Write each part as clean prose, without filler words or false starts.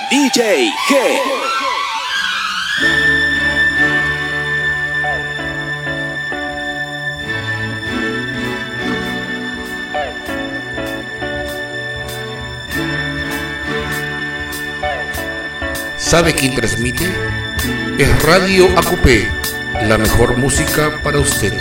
DJ G. ¿Sabe quién transmite? Es Radio ACUPE, la mejor música para usted.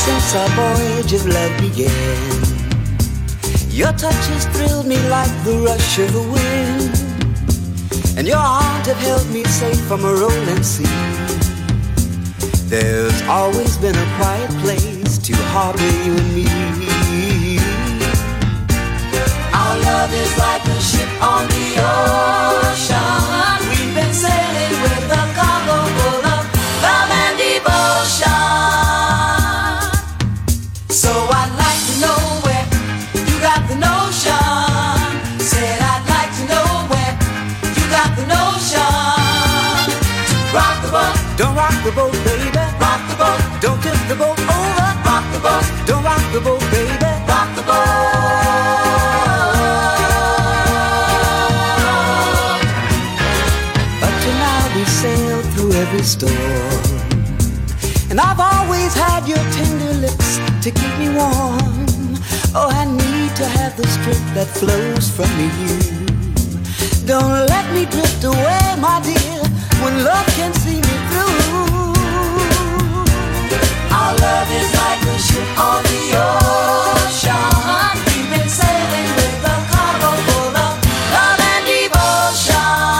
since our voyage of love began. Your touch has thrilled me like the rush of the wind, and your arms have held me safe from a rolling sea. There's always been a quiet place to harbor you and me. Our love is like a ship on the ocean. We've been sailing with a cargo full of love and devotion. So I'd like to know where you got the notion. Said I'd like to know where you got the notion. Rock the boat, don't rock the boat, baby. Rock the boat, don't tip the boat over. Rock the boat, don't rock the boat, baby. Rock the boat. Up to now we sailed through every storm, and I've always had your tender lips to keep me warm. Oh, I need to have the strength that flows from you. Don't let me drift away, my dear, when love can see me through. Our love is like a ship on the ocean. We've been sailing with a cargo full of love and devotion.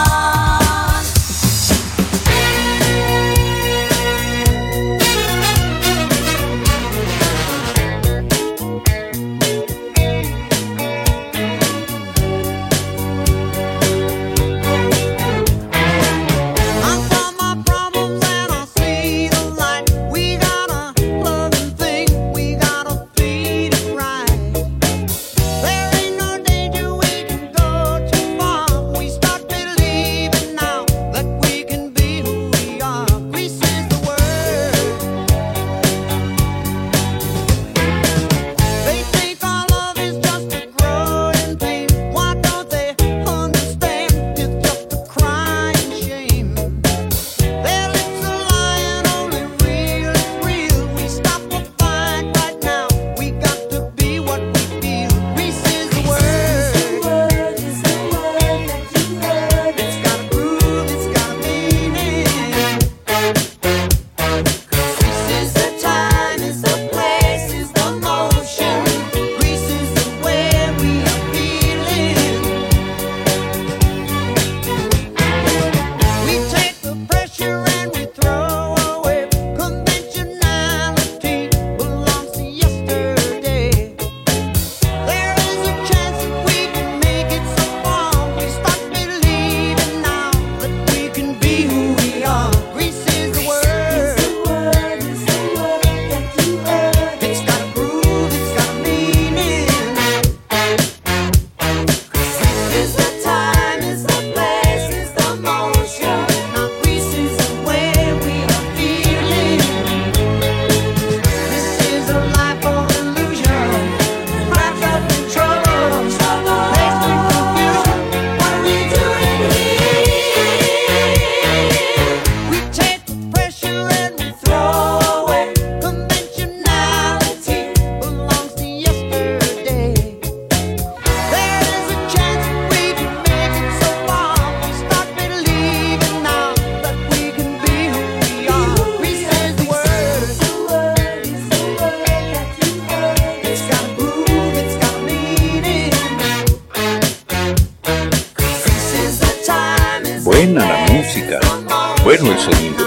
Buena la música, bueno el sonido.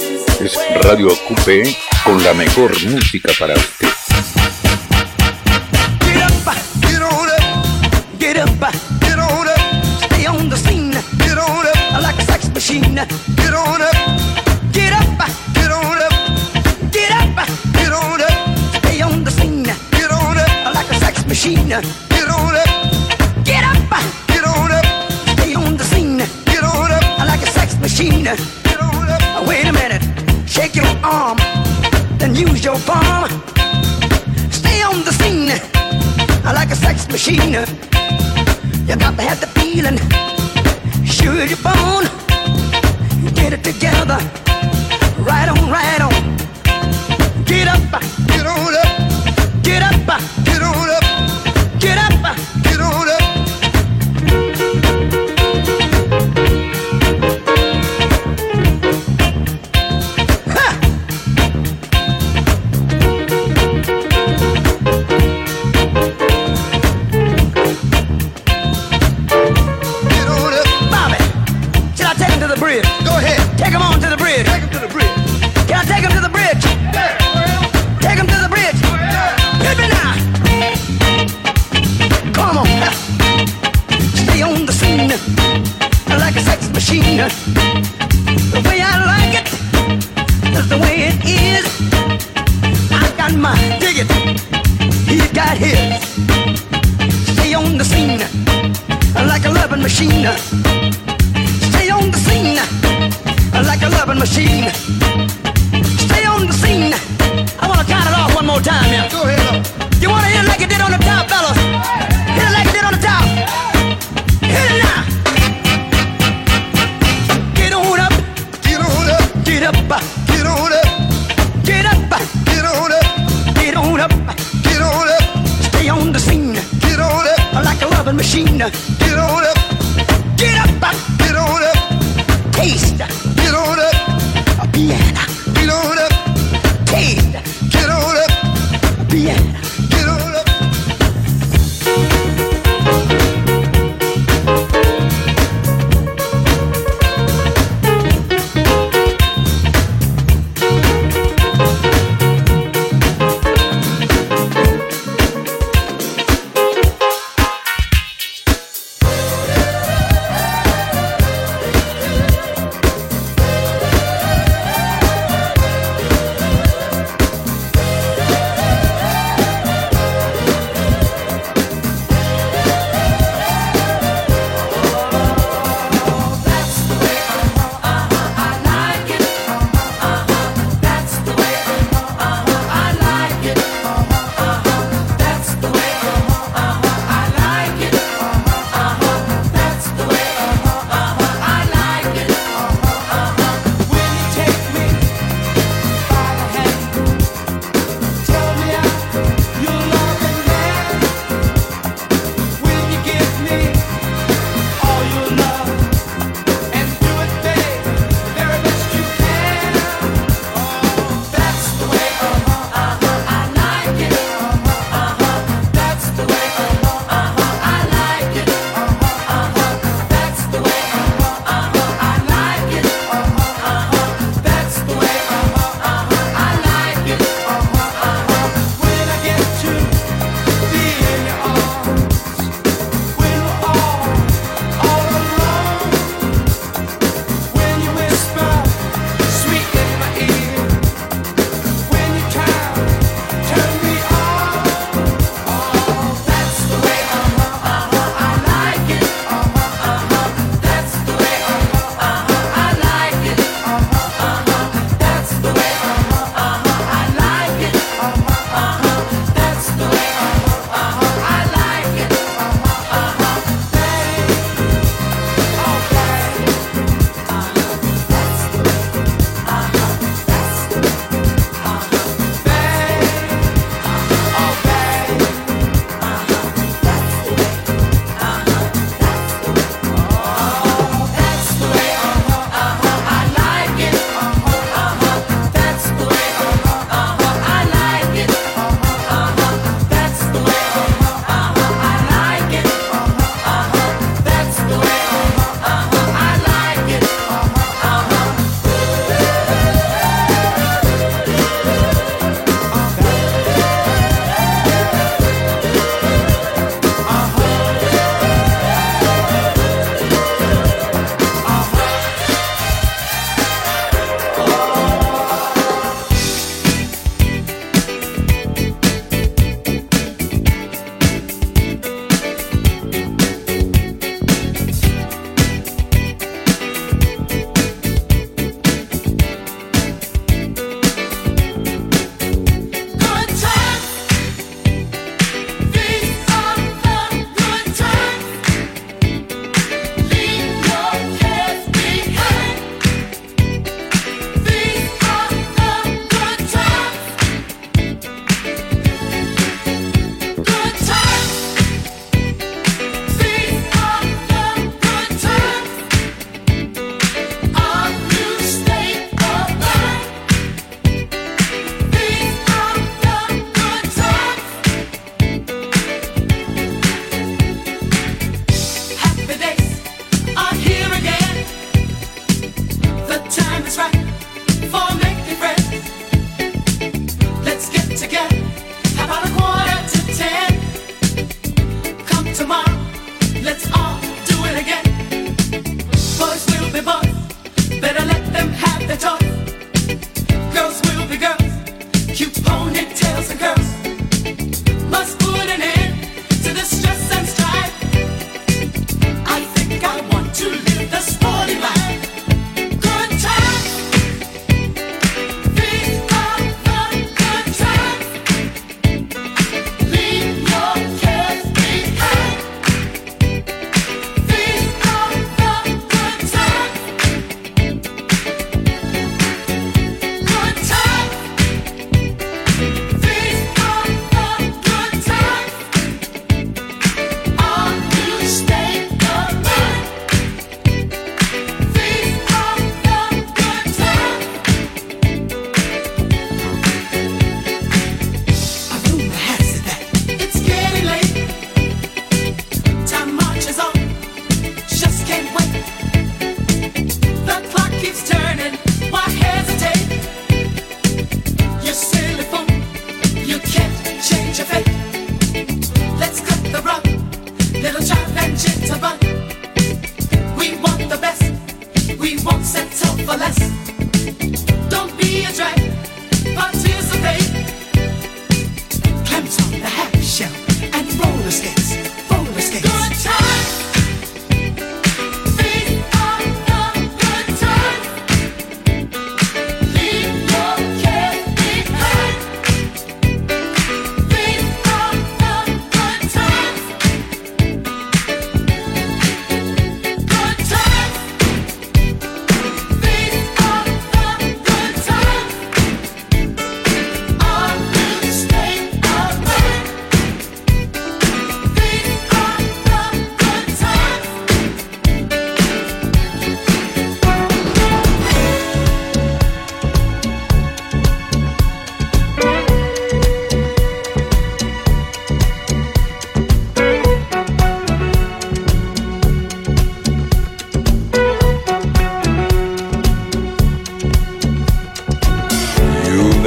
Es Radio Acupe con la mejor música para usted. Get up, get on up, get up, get on up, stay on the scene, get on up, like a sex machine, get on up, get up, get on up, get up, get on up, stay on the scene, get on up, like a sex machine, get on up, get up, get on up, stay on the scene, get on up, like a sex machine, get on up. Wait a minute, shake your arm, then use your palm. Stay on the scene like a sex machine. You got to have the feeling, sure you're born. Get it together, right on, right on. Get up, get on up, get up, get on up, get up, get on up. Ha! The way I like it is the way it is. I got my ticket, he got his. Stay on the scene like a loving machine. Stay on the scene like a loving machine. Stay on the scene. I wanna count it off one more time, yeah. Go ahead. You wanna hit it like it did on the top, fellas? Hit it like it did on the top. Hit it now. Get on up. Get on up. Get up. Get on up. Get up. Get on up. Get on up. Get on up. Stay on the scene Get on up. like a loving machine. Get on up. Get up. Get on up. Taste. Get on up. A piano. Get on up. Taste. Get on up. A piano. Get on up.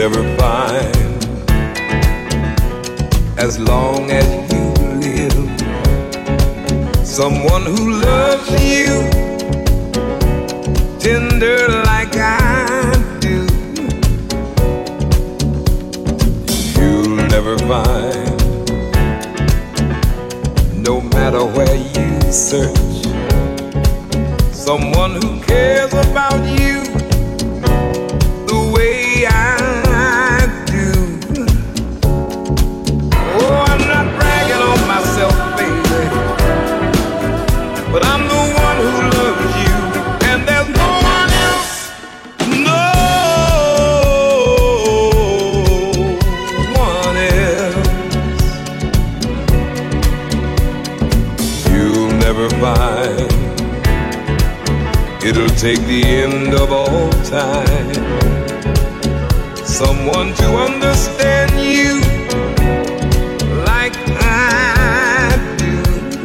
never find, as long as you live, someone who loves you tender like I do. You'll never find, no matter where you search, someone who cares about you the way I do. Oh, I'm not bragging on myself, baby, but I'm the one who loves you, and there's no one else, no one else. You'll never find, it'll take the end of all time, someone to understand you like I do.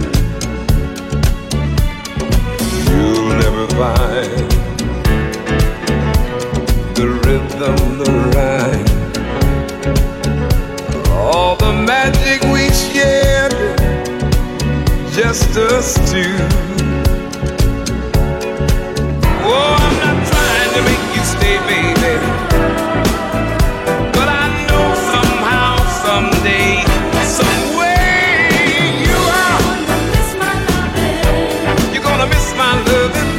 You'll never find the rhythm, the rhyme, all the magic we shared, just us two. Oh, I'm not trying to make you stay, baby, but I know somehow, someday, some way you are. You're gonna miss my loving.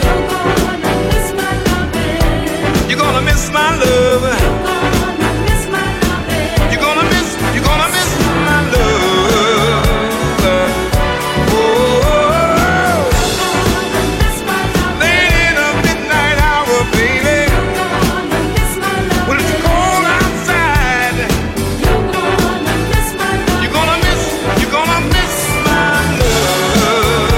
You're gonna miss my loving. You're gonna miss my love. Oh, late in the midnight hour, baby, when it's cold outside, you're gonna miss my love.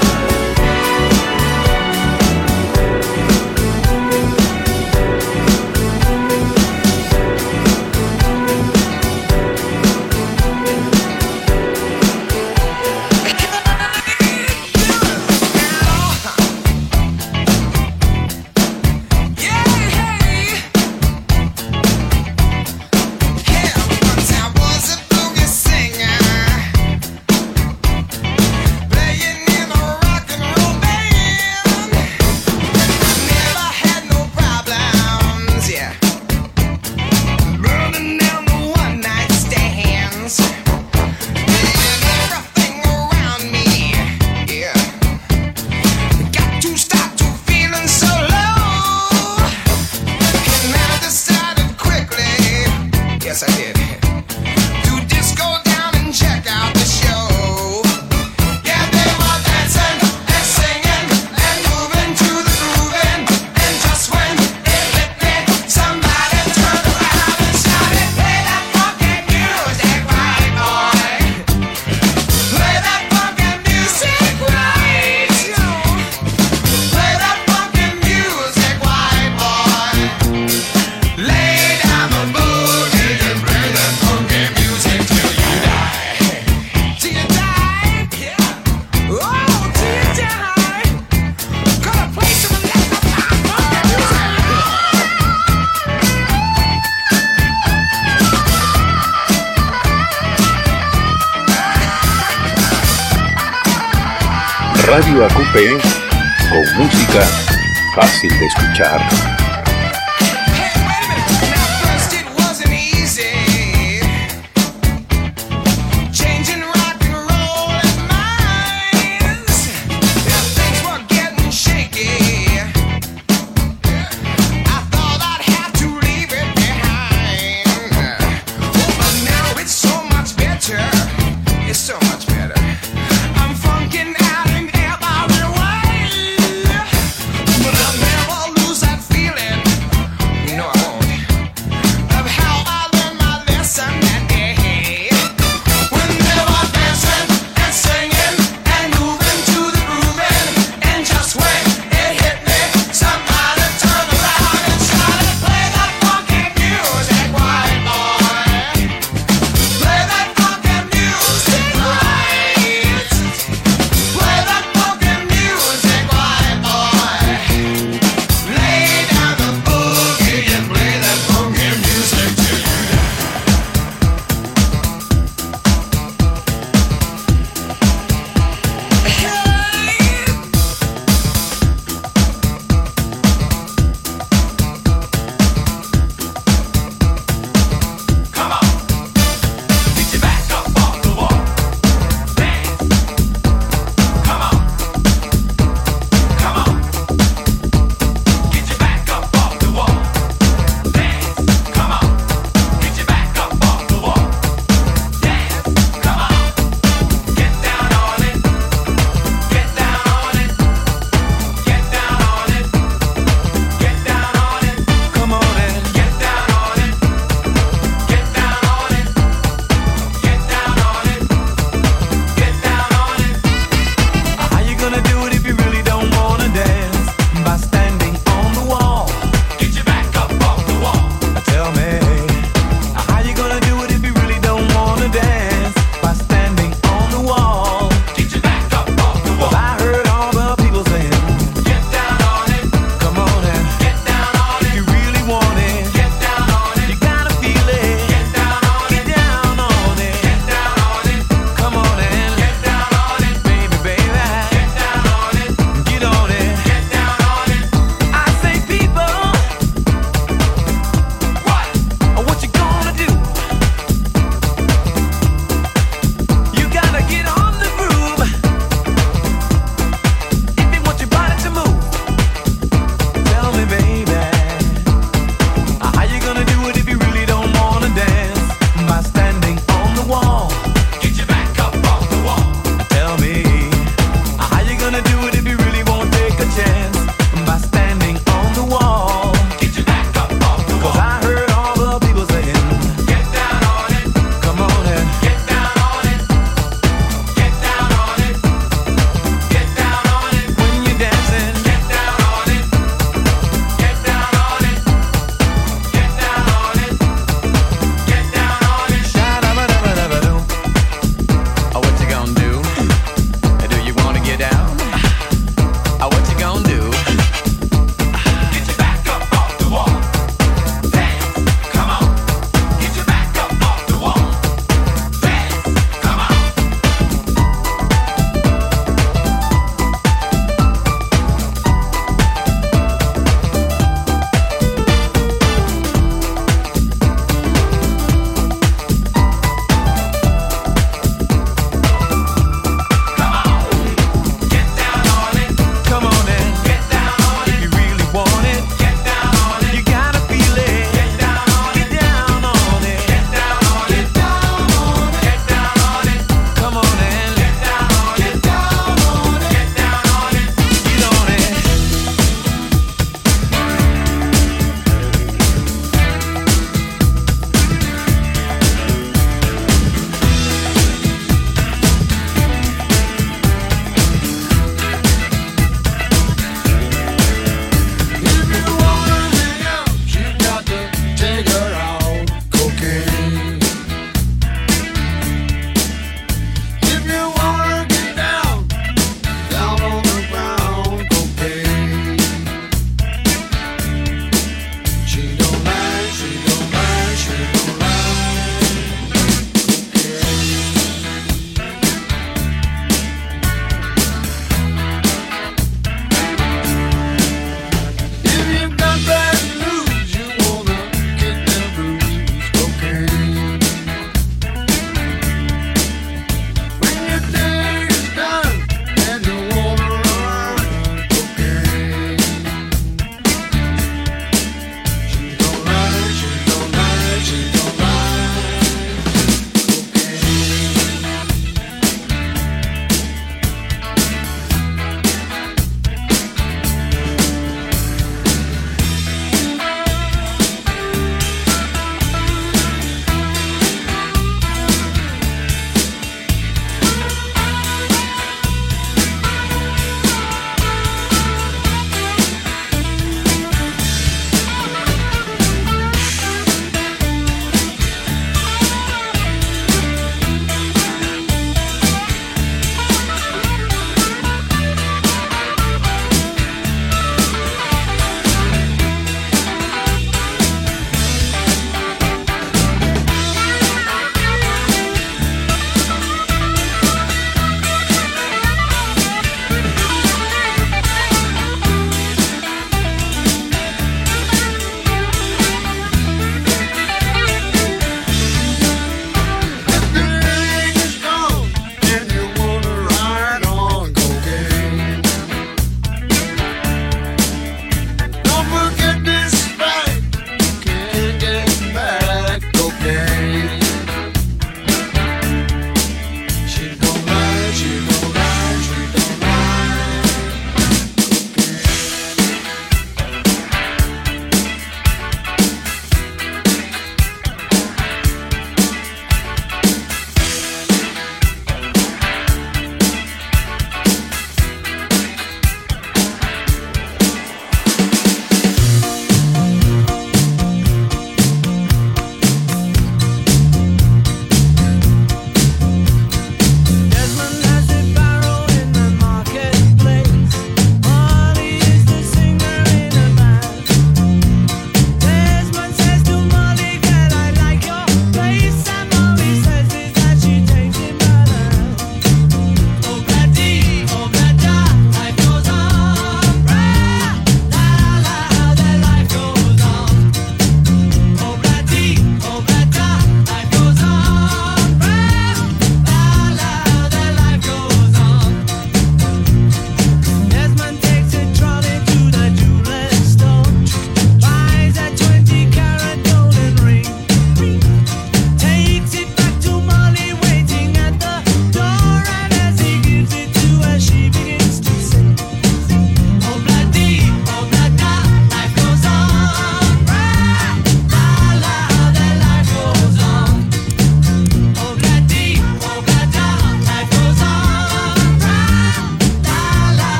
Yes, I did. To just go down and check out the show. Yeah, they were dancing and singing and moving to the grooving. And just when it hit me, somebody turned around and shouted, "Play that funky music, right, boy? Play that funky music, right? Play that funky music, right, boy? Lay down the boogie and play that funky music till you die." Till you die? Yeah. Oh, till you die. Gonna play some of that funky music. Radio AQP, con música fácil de escuchar. Hey, wait a minute. Now, first it wasn't easy changing rock and roll and minds. Yeah, things were getting shaky. I thought I'd have to leave it behind. Oh, but now it's so much better. It's so much better. I'm funkin' out in every way, but I'll never lose that feeling.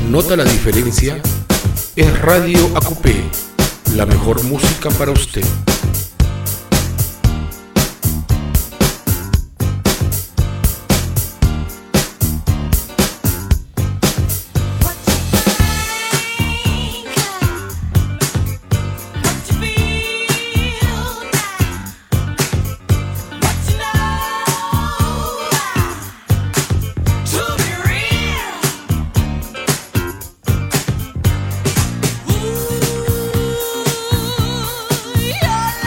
nota la diferencia, es Radio AQP, la mejor música para usted. Yeah.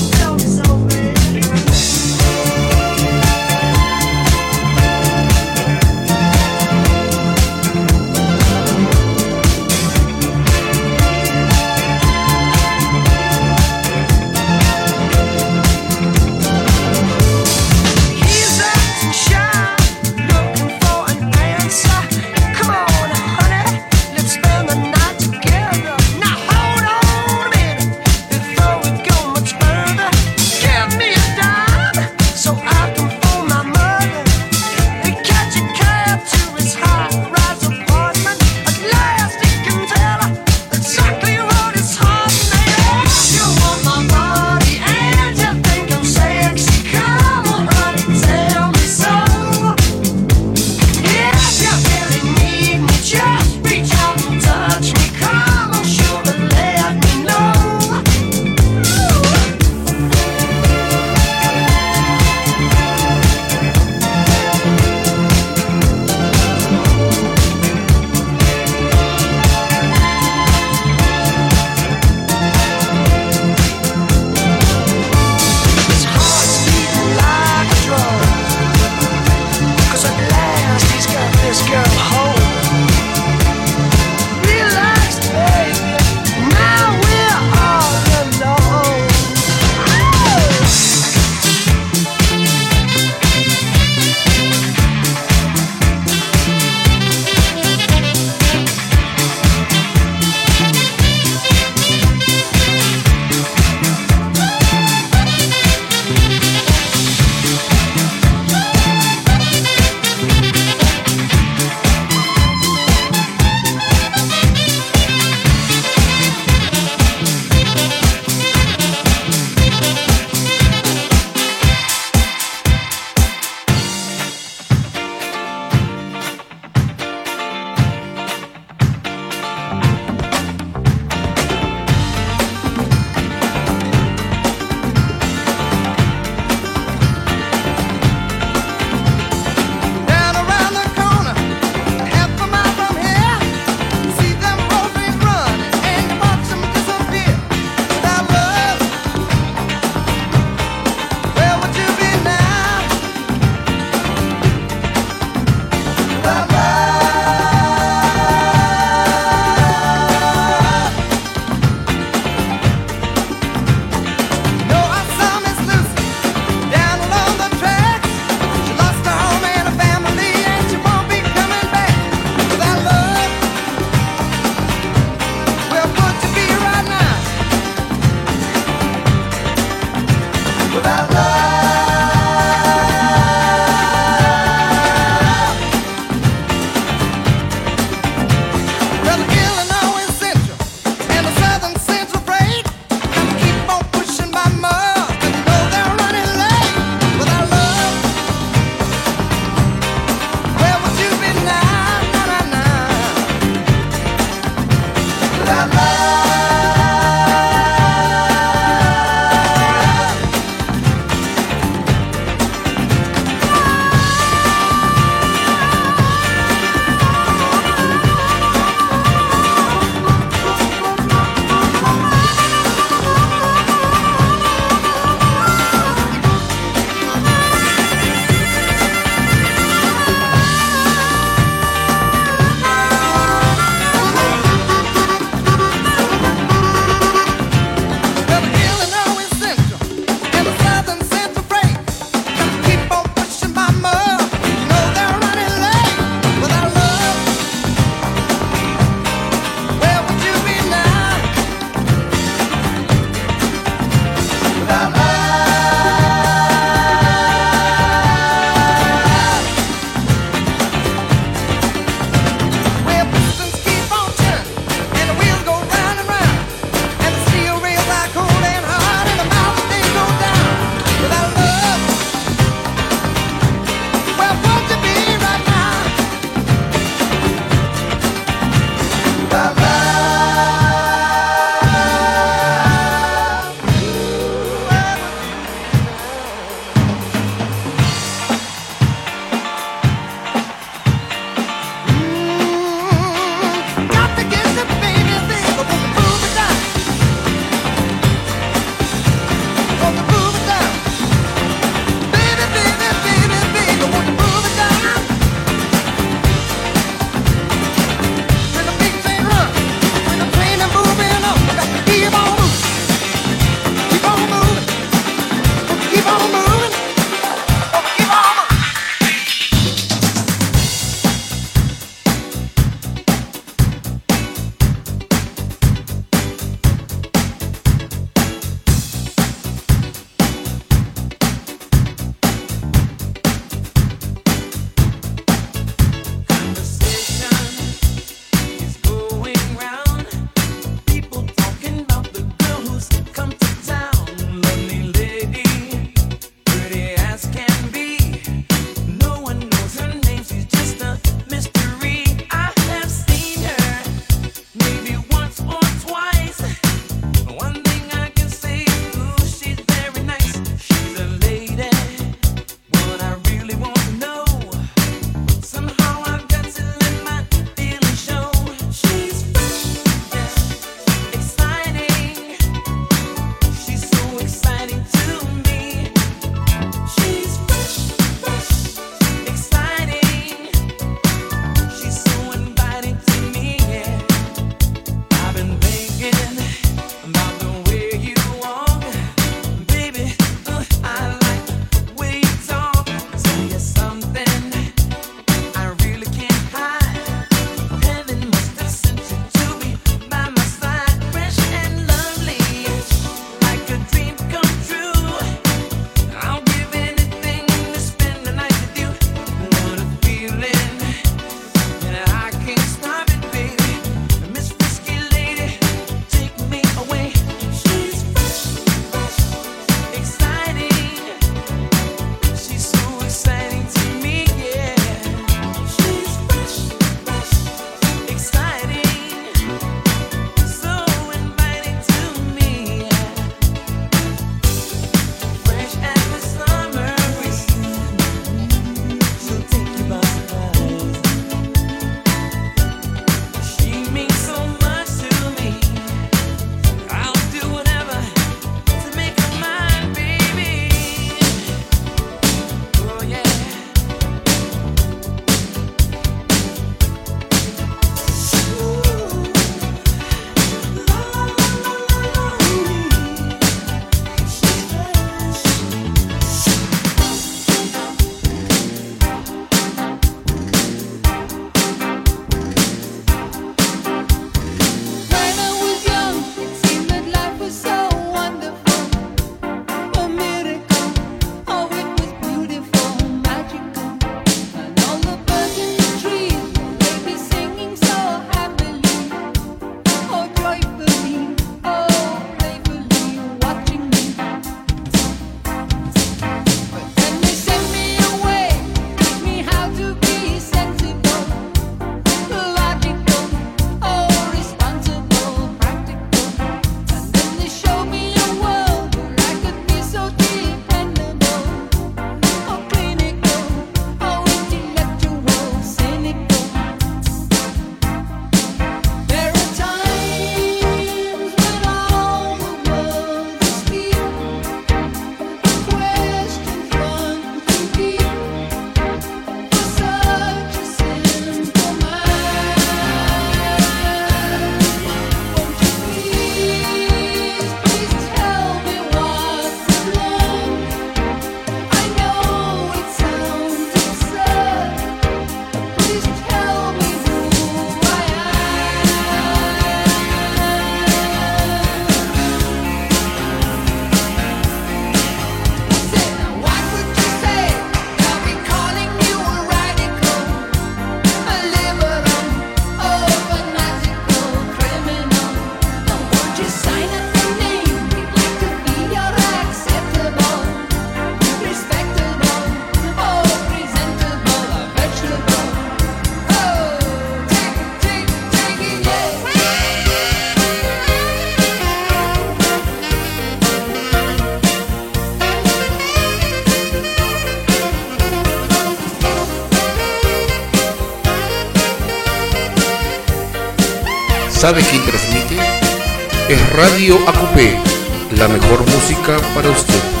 ¿Sabe quién transmite? Es Radio ACUPE, la mejor música para usted.